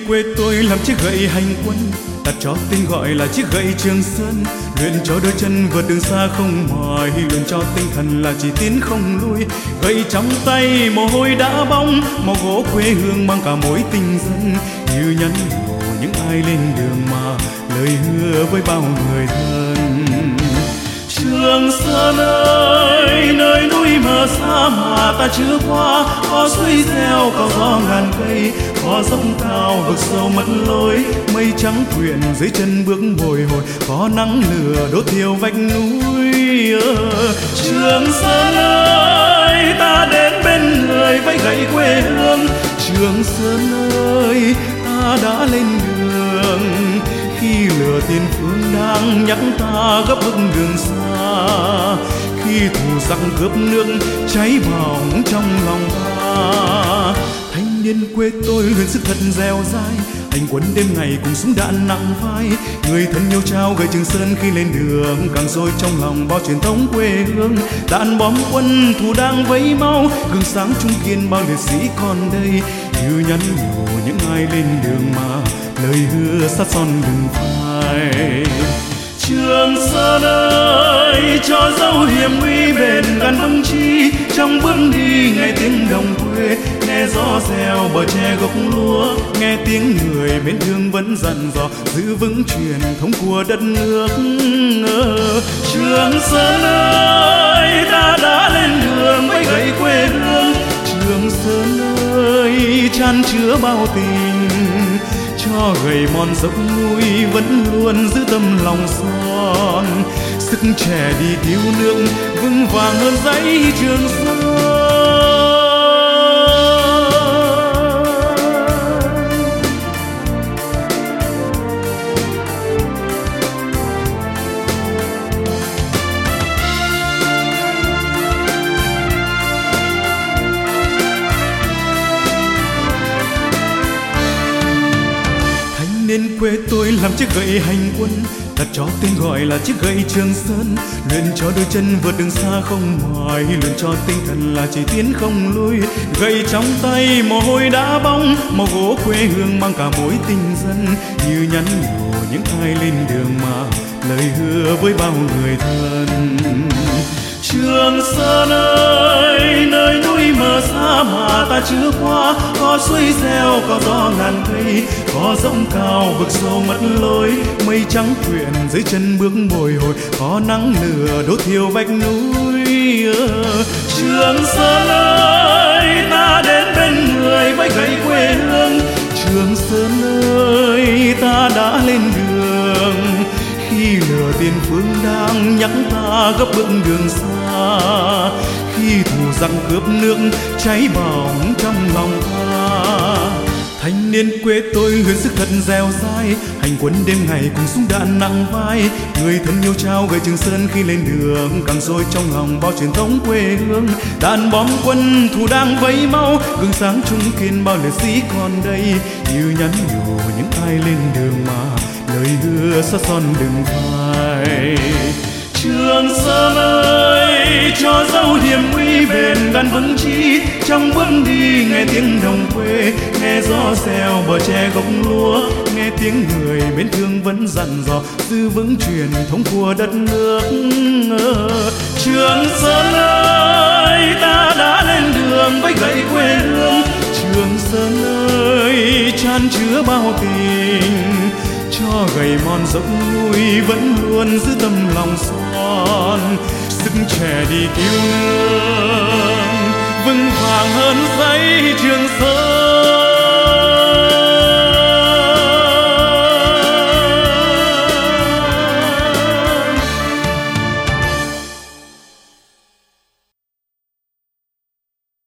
quê tôi làm chiếc gậy hành quân, đặt cho tên gọi là chiếc gậy Trường Sơn. Luyện cho đôi chân vượt đường xa không mỏi, luyện cho tinh thần là chỉ tiến không lui. Gậy trong tay mồ hôi đã bong, màu gỗ quê hương mang cả mối tình dân. Như nhắn nhủ những ai lên đường mà lời hứa với bao người thân. Trường Sơn ơi, nơi núi mờ xa mà ta chưa qua, có suối reo, có gió ngàn cây, có dốc cao vực sâu mất lối. Mây trắng quyện dưới chân bước bồi hồi, có nắng lửa đốt thiêu vách núi. Trường Sơn ơi, ta đến bên người với gậy quê hương. Trường Sơn ơi, ta đã lên đường khi lửa tiền phương đang nhắc ta gấp bước đường xa. Khi thù giặc cướp nước cháy bỏng trong lòng ta, thanh niên quê tôi luyện sức thật dẻo dai, hành quân đêm ngày cùng súng đạn nặng vai. Người thân yêu trao gậy Trường Sơn khi lên đường, càng dồi trong lòng bao truyền thống quê hương. Đạn bom quân thù đang vẫy mau, gương sáng trung kiên bao liệt sĩ còn đây. Như nhắn nhủ những ai lên đường mà lời hứa sát son đừng phai. Trường Sơn ơi, cho dấu hiểm nguy bền gan vững chí, trong bước đi nghe tiếng đồng quê, nghe gió reo bờ tre gốc lúa, nghe tiếng người mến thương vẫn dặn dò giữ vững truyền thống của đất nước. Trường Sơn ơi, ta đã lên đường với gậy quê hương. Trường Sơn ơi, chan chứa bao tình, cho gầy mòn dốc núi vẫn luôn giữ tâm lòng son. Sức trẻ đi cứu nước vững vàng hơn dãy Trường Sơn. Nên quê tôi làm chiếc gậy hành quân, đặt cho tên gọi là chiếc gậy Trường Sơn. Luyện cho đôi chân vượt đường xa không mỏi, luyện cho tinh thần là chỉ tiến không lui. Gậy trong tay mồ hôi đã bong, màu gỗ quê hương mang cả mối tình dân. Như nhắn nhủ những ai lên đường mà lời hứa với bao người thân. Trường Sơn ơi, nơi núi mờ xa mà ta chưa qua, có suối reo, có gió ngàn cây, có dốc cao vực sâu mất lối. Mây trắng quyện dưới chân bước bồi hồi, có nắng lửa đốt thiêu vách núi. Trường Sơn ơi, ta đến bên người với gậy quê hương. Trường Sơn ơi, ta đã lên đường khi lửa tiền phương đang nhắc ta gấp bước đường xa. Khi thù giặc cướp nước cháy bỏng trong lòng ta, thanh niên quê tôi luyện sức thật dẻo dai, hành quân đêm ngày cùng súng đạn nặng vai. Người thân yêu trao gậy Trường Sơn khi lên đường, càng dồi trong lòng bao truyền thống quê hương. Đạn bom quân thù đang vẫy mau, gương sáng trung kiên bao liệt sĩ còn đây. Như nhắn nhủ những ai lên đường mà lời hứa sát son đừng phai. Trường Sơn ơi, cho dấu hiểm nguy bền gan vững chí, trong bước đi nghe tiếng đồng quê, nghe gió reo bờ tre gốc lúa, nghe tiếng người mến thương vẫn dặn dò giữ vững truyền thống của đất nước. Trường Sơn ơi, ta đã lên đường với gậy quê hương. Trường Sơn ơi, chan chứa bao tình, cho gầy mòn dốc núi vẫn luôn giữ tâm lòng son. Sức trẻ đi cứu nước vững vàng hơn dãy Trường Sơn.